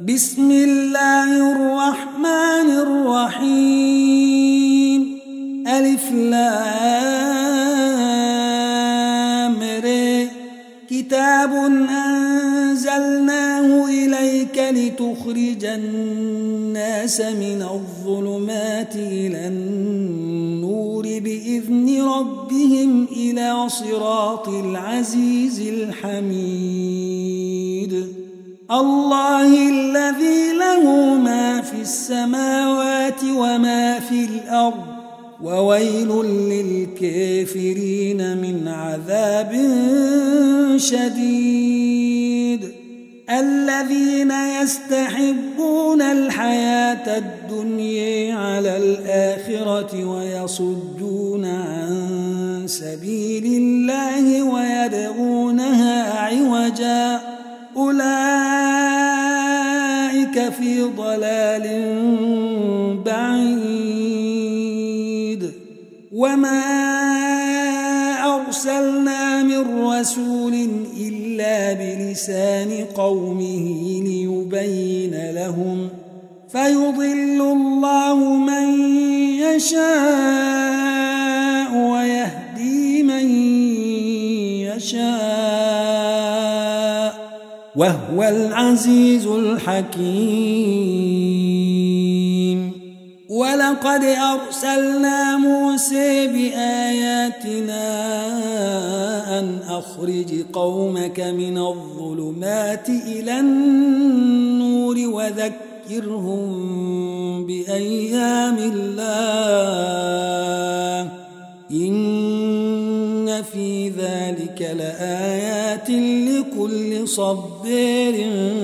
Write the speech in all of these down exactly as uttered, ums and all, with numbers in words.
بسم الله الرحمن الرحيم ألف لام ر كتاب أنزلناه إليك لتخرج الناس من الظلمات إلى النور بإذن ربهم إلى صراط العزيز الحميد الله الذي له ما في السماوات وما في الأرض وويل للكافرين من عذاب شديد الذين يستحبون الحياة الدنيا على الآخرة ويصدون عن سبيل الله ويبغونها عوجا أولئك في ضلال بعيد وما أرسلنا من رسول إلا بلسان قومه ليبين لهم فيضل الله من يشاء ويهدي من يشاء وهو العزيز الحكيم ولقد أرسلنا موسى بآياتنا أن أخرج قومك من الظلمات إلى النور وذكرهم بأيام الله إن في ذلك لآيات لكل صبار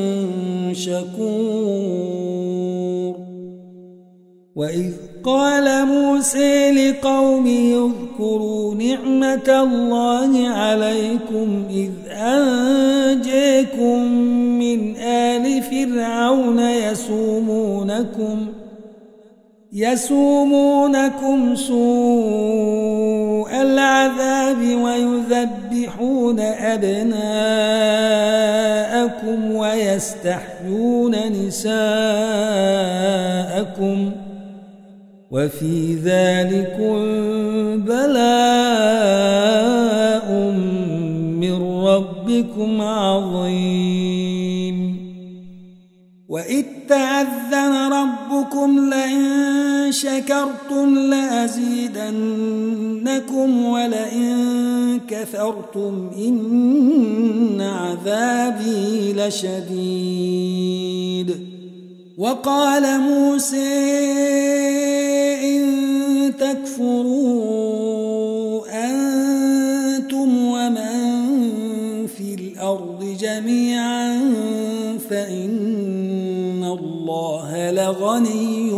شكور وإذ قال موسى لقومه اذكروا نعمة الله عليكم إذ أنجاكم من آل فرعون يسومونكم يسومونكم سوء العذاب ويذبحون أبناءكم ويستحيون نساءكم وفي ذلكم بلاء من ربكم عظيم وإذ تأذن ربكم لئن شكرتم لأزيدنكم ولئن كفرتم إن عذابي لشديد وقال موسى إن تكفروا أنتم ومن في الأرض جميعا فإن الله لغني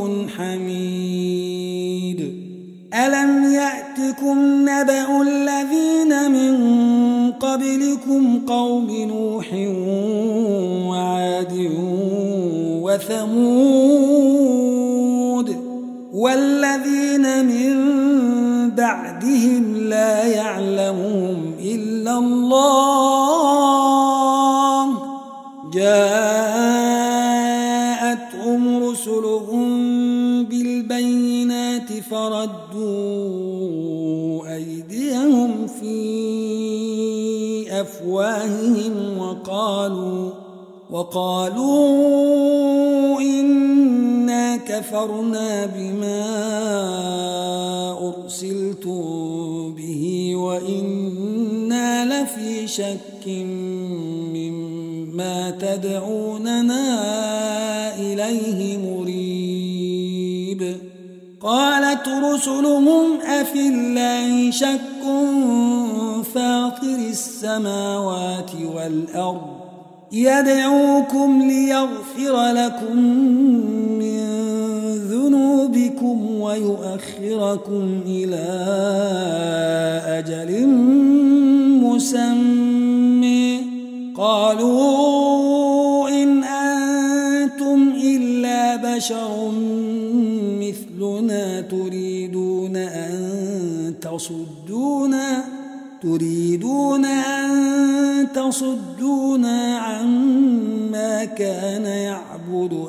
حميد ألم يأتكم نبأ الذين من قبلكم قوم نوح وعاد وثمود والذين من بعدهم لا يعلمهم إلا الله جاءتهم رسلهم بالبينات فردوا أيديهم في أفواههم وقالوا وقالوا إنا كفرنا بما أرسلتم به وإنا لفي شك مما تدعوننا إليه مريب قالت رسلهم أفي الله شك فاطر السماوات والأرض يدعوكم ليغفر لكم من ذنوبكم ويؤخركم إلى أجل مسمى قالوا إن أنتم إلا بشر مثلنا تريدون أن تصدونا تريدون أن تصدونا عما كان يعبد نعبد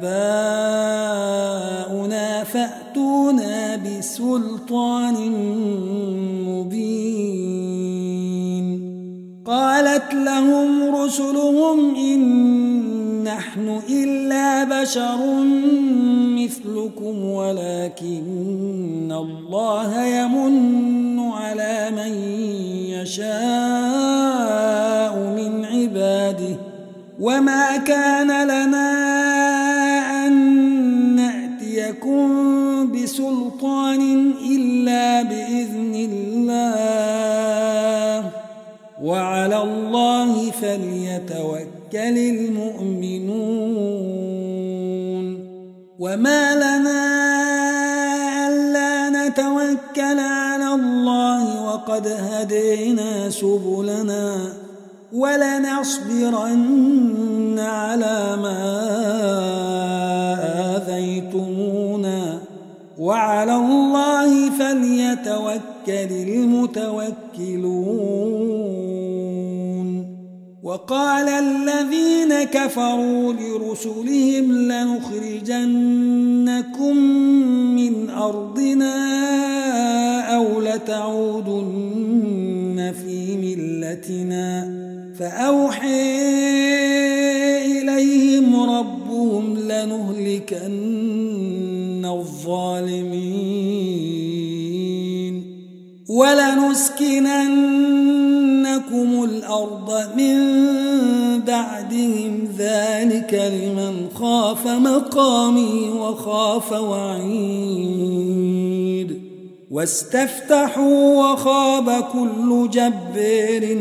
آباؤنا فأتونا بسلطان مبين. قالت لهم رسلهم إن نحن إلا بشر مثلكم ولكن الله يمن على من يشاء من عباده وما كان لنا أن نأتيكم بسلطان إلا بإذن الله وعلى الله فليتوكل المؤمنون. وما لنا ألا نتوكل على الله وقد هدينا سبلنا ولنصبرن على ما آذيتمونا وعلى الله فليتوكل المتوكلون. وقال الذين كفروا لرسلهم لنخرجنكم من أرضنا أو لتعودن في ملتنا فأوحي إليهم ربهم لنهلكن الظالمين ولنسكننكم الأرض من بعدهم ذلك لمن خاف مقامي وخاف وعيد. واستفتحوا وخاب كل جبار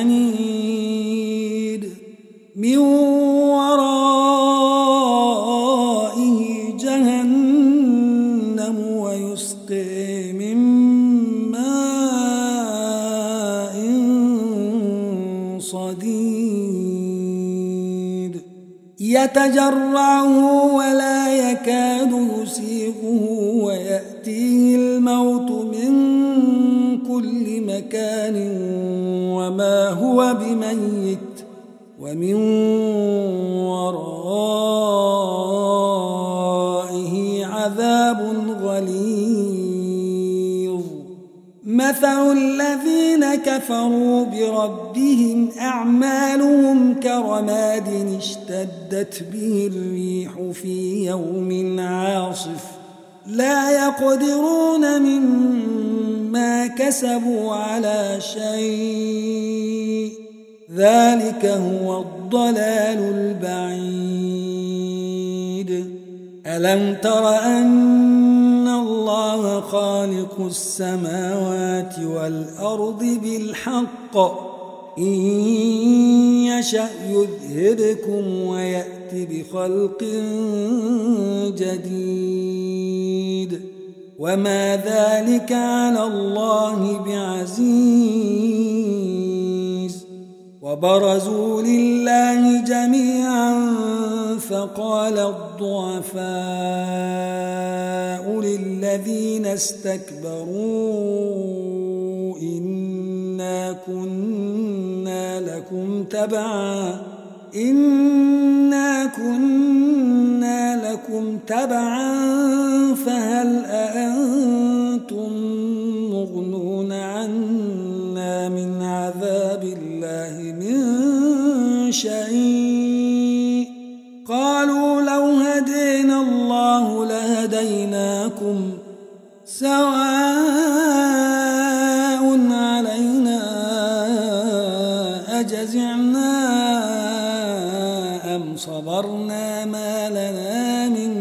عنيد من ورائه جهنم ويسقي من ماء صديد يتجرعه ولا يكاد يسيغه ويأتيه الموت من كل مكان وما هو بميت ومن ورائه عذاب غليظ. مثل الذين كفروا بربهم أعمالهم كرماد اشتدت به الريح في يوم عاصف لا يقدرون مما كسبوا على شيء ذلك هو الضلال البعيد. ألم تر أن الله خالق السماوات والأرض بالحق إن يشأ يذهبكم ويأتي بخلق جديد وما ذلك على الله بعزيز. وبرزوا لله جميعا فقال الضعفاء للذين استكبروا إنا كنا لكم تبعا إنا كنا لكم تبعا فهل أنتم مغنون عنا من عذاب الله من شيء قالوا لو هدينا الله لهديناكم سواء علينا أجزعنا أم صبرنا ما لنا من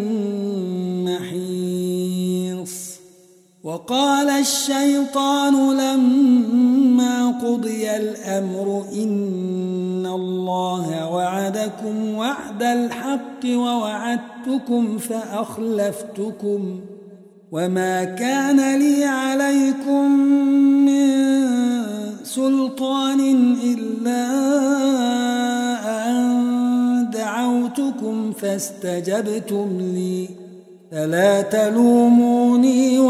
محيص. وقال الشيطان لما قضي الأمر إن الله وعدكم وعد الحق ووعدتكم فأخلفتكم وما كان لي عليكم من سلطان إلا أن دعوتكم فاستجبتم لي فلا تلوموني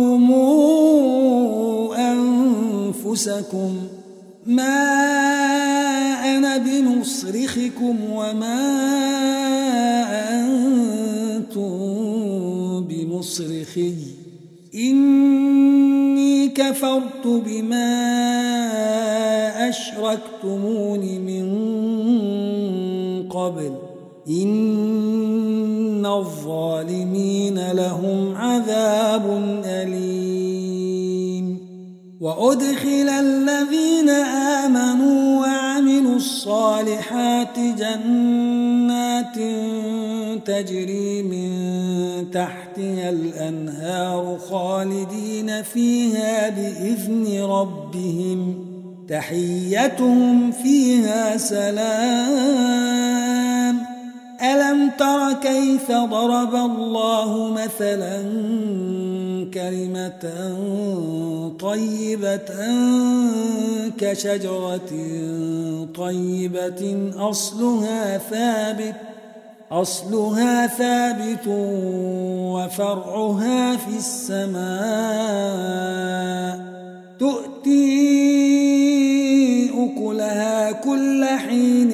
ولوموا أنفسكم ما أنا بمصرخكم وما شيخي إني كفرت بما أشركتمون من قبل إن الظالمين لهم عذاب أليم وأدخل الذين آمنوا وعملوا الصالحات جنات تجري من تحتها الأنهار خالدين فيها بإذن ربهم تحيتهم فيها سلام ألم تر كيف ضرب الله مثلا كلمة طيبة كشجرة طيبة أصلها ثابت أصلها ثابت وفرعها في السماء تؤتي أكلها كل حين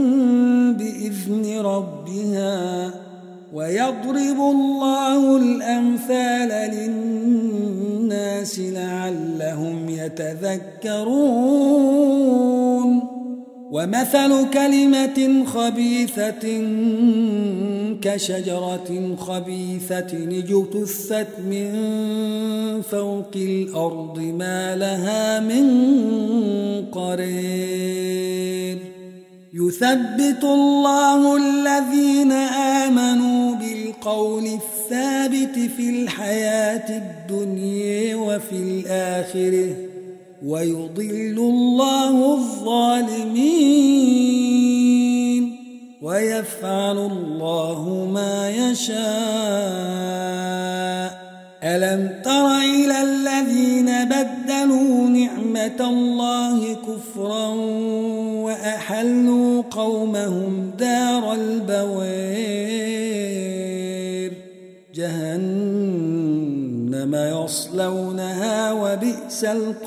بإذن ربها ويضرب الله الأمثال للناس لعلهم يتذكرون ومثل كلمة خبيثة كشجرة خبيثة اجتثت من فوق الأرض ما لها من قرير يثبت الله الذين آمنوا بالقول الثابت في الحياة الدنيا وفي الآخرة ويضل الله الظالمين ويفعل الله ما يشاء ألم تر إلى الذين بدلوا نعمة الله كفرا وأحلوا قومهم دار البوار جهنم يصلونها وبئس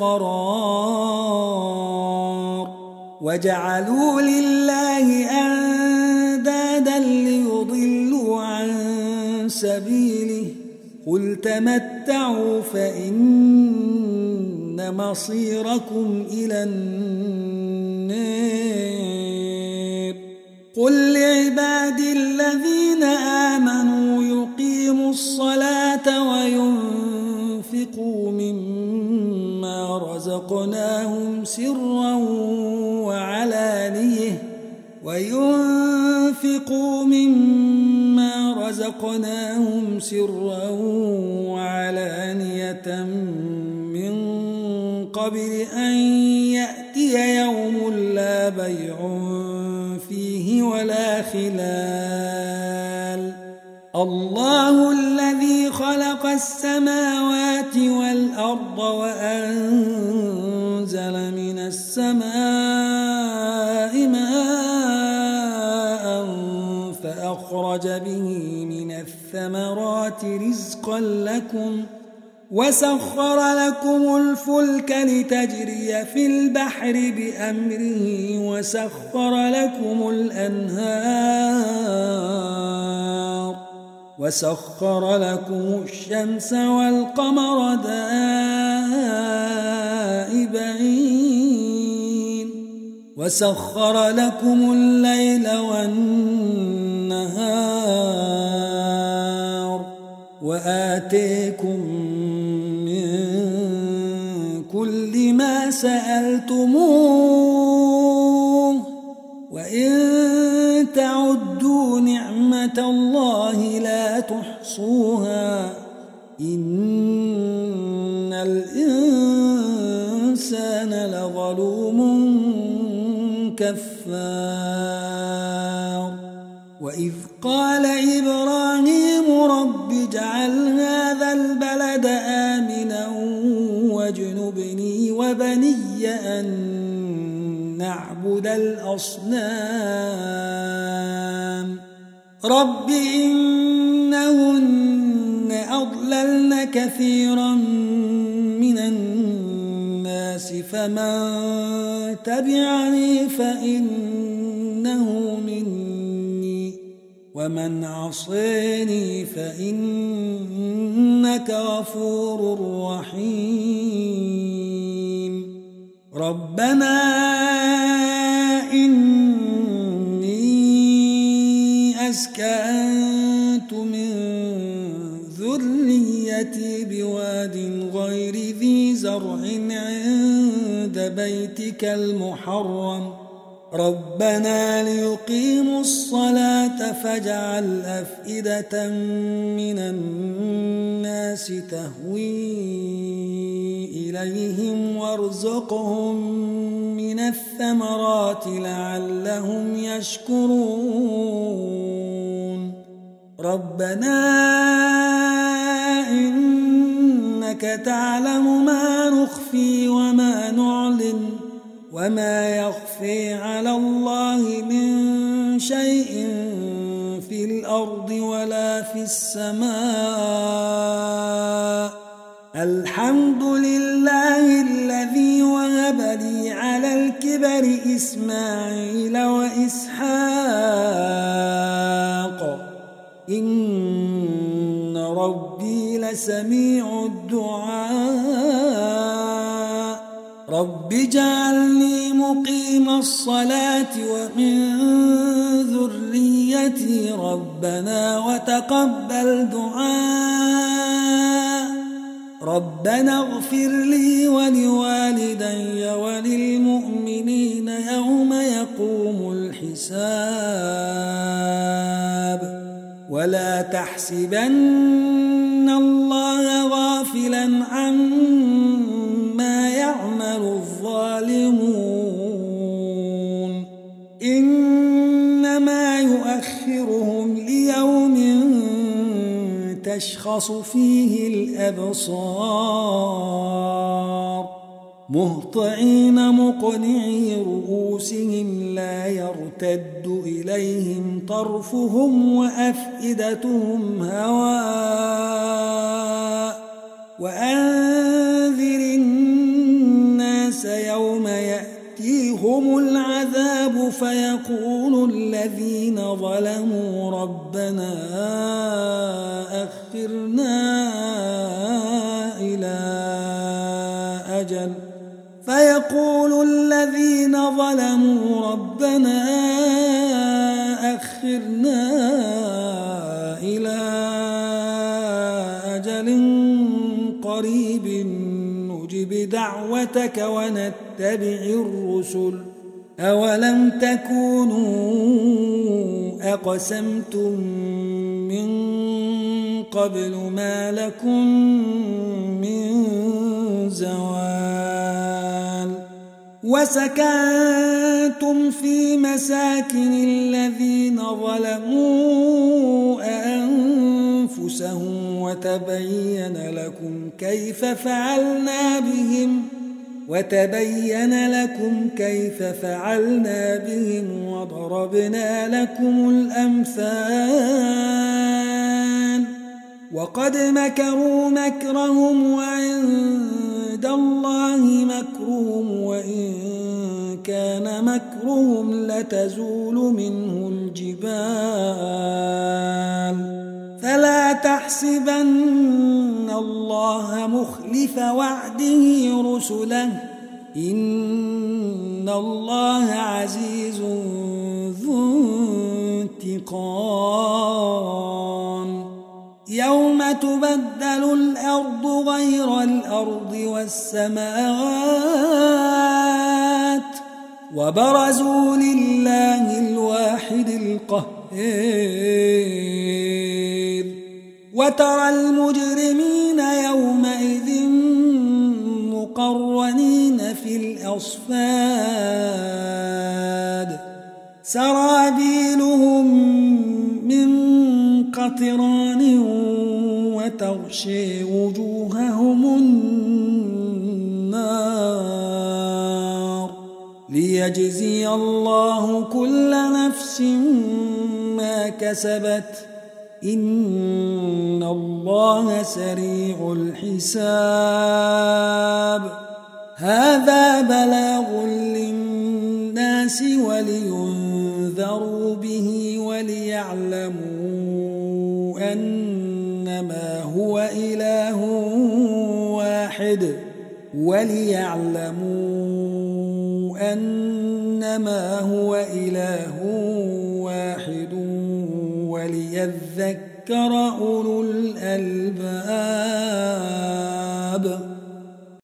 القرار وجعلوا لله أندادا ليضلوا عن سبيله قل تمتعوا فإن مصيركم إلى النار قل لعبادي الذين آمنوا يقيموا الصلاة وينفقوا مما رزقناهم سرا وعلانية وينفقوا مما رزقناهم سرا وعلانية من قبل أن يأتي يوم لا بيع فيه ولا خلال الله الذي خلق السماوات والأرض وأنزل من السماء ماء فأخرج به من الثمرات رزقا لكم وسخر لكم الفلك لتجري في البحر بأمره وسخر لكم الأنهار وسخر لكم الشمس والقمر دائبين وسخر لكم الليل والنهار وآتيكم من كل ما سألتموه وإن تعدوا نعمة الله لا تحصوها إن الإنسان لظلوم كفار وإذ قال إبراهيم رب اجعل هذا البلد آمنا واجنبني وبني أن نعبد الأصنام رب إنهن أضللن كثيرا من الناس فمن تبعني فإنه مني ومن عصيني فإنك غفور رحيم ربنا إني أسكنت من ذريتي بواد غير ذي زرع عند بيتك المحرم ربنا ليقيموا الصلاة فاجعل أفئدة من الناس تهوي إليهم وارزقهم من الثمرات لعلهم يشكرون ربنا إنك تعلم ما نخفي وما نعلن وما يخفي على الله من شيء في الأرض ولا في السماء الحمد لله الذي وهب لي على الكبر إسماعيل وإسحاق إن ربي لسميع الدعاء رب اجعلني مقيم الصلاة ومن ذريتي ربنا وتقبل دعاء ربنا اغفر لي ولوالدي وللمؤمنين يوم يقوم الحساب ولا تحسبن الله غافلا عما يعمل الظالمون إنما يؤخرهم ليوم تشخص فيه الأبصار مهطعين مقنعي رؤوسهم لا يرتد إليهم طرفهم وأفئدتهم هواء وأنذر الناس يوم يأتيهم العذاب فيقول الذين ظلموا ربنا أخرنا إلى أجل فيقول الذين ظلموا ربنا أخرنا إلى أجل قريب نجب دعوتك ونتبع الرسل أولم تكونوا أقسمتم من قبل ما لكم من زوال وسكنتم في مساكن الذين ظلموا أنفسهم وتبين لكم كيف فعلنا بهم وتبين لكم كيف فعلنا بهم وضربنا لكم الأمثال وقد مكروا مكرهم وعند الله مكرهم وإن كان مكرهم لتزول منه الجبال فلا تحسبن الله مخلف وعده رسله إن الله عزيز ذو انتقام يوم تبدل الأرض غير الأرض والسماوات وبرزوا لله الواحد القهار وترى المجرمين يومئذ مقرنين في الأصفاد سرابيلهم من قطران وتغشي وجوههم النار ليجزي الله كل نفس ما كسبت إن الله سريع الحساب هذا بلاغ للناس ولينذروا به وليعلموا أنما هو إله واحد وليعلموا أنما هو إله واحد وليذكر أولو الألباب.